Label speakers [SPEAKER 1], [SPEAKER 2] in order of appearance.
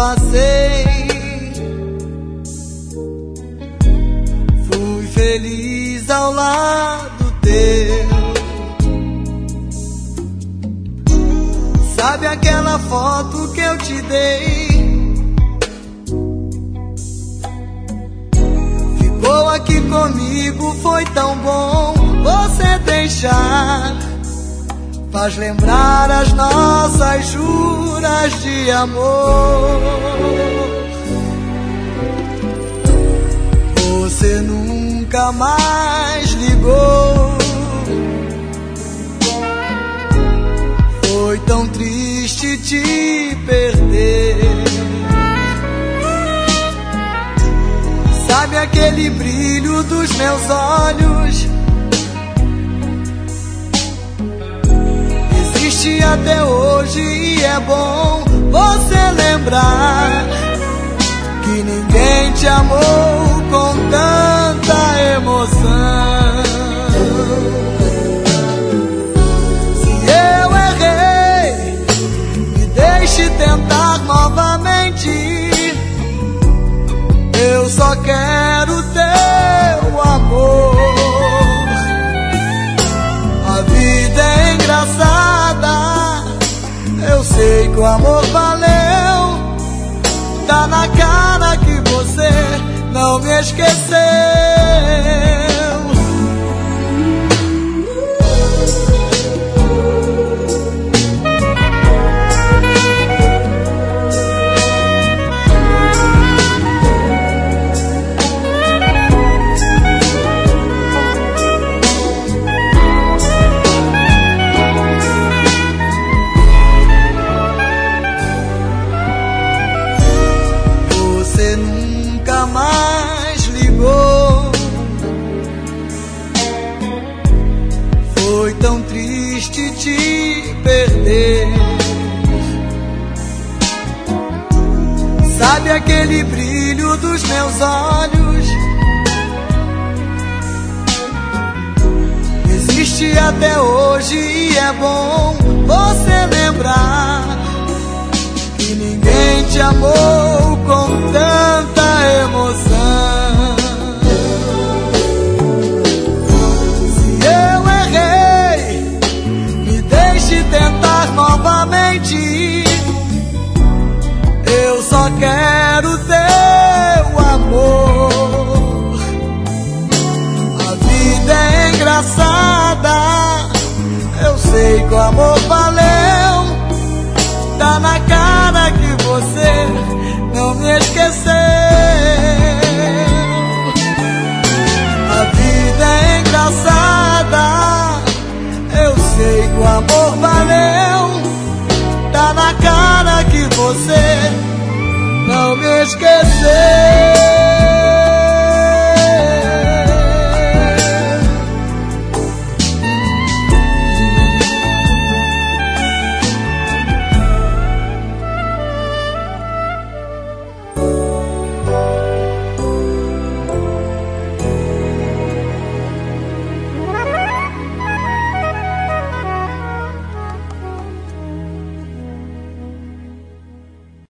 [SPEAKER 1] passei. Fui feliz ao lado teu. Sabe aquela foto que eu te dei? Ficou aqui comigo, foi tão bom você deixar. Faz lembrar as nossas juras de amor. Você nunca mais ligou. Foi tão triste te perder. Sabe aquele brilho dos meus olhos? Existe até hoje e é bom você lembrar que ninguém te amou com tanta emoção. Se eu errei, me deixe tentar novamente. Eu só quero teu amor. A vida é engraçada, eu sei que o amor valeu. Tá na cara que você não me esqueceu. Mais ligou. Foi tão triste te perder. Sabe aquele brilho dos meus olhos? Existe até hoje e é bom você lembrar que ninguém te amou com tanta emoção. Se eu errei, me deixe tentar novamente. Eu só quero teu amor. A vida é engraçada, eu sei que o amor valeu. Tá na cara que você não me esqueceu. A vida é engraçada, eu sei que o amor valeu. Tá na cara que você não me esqueceu.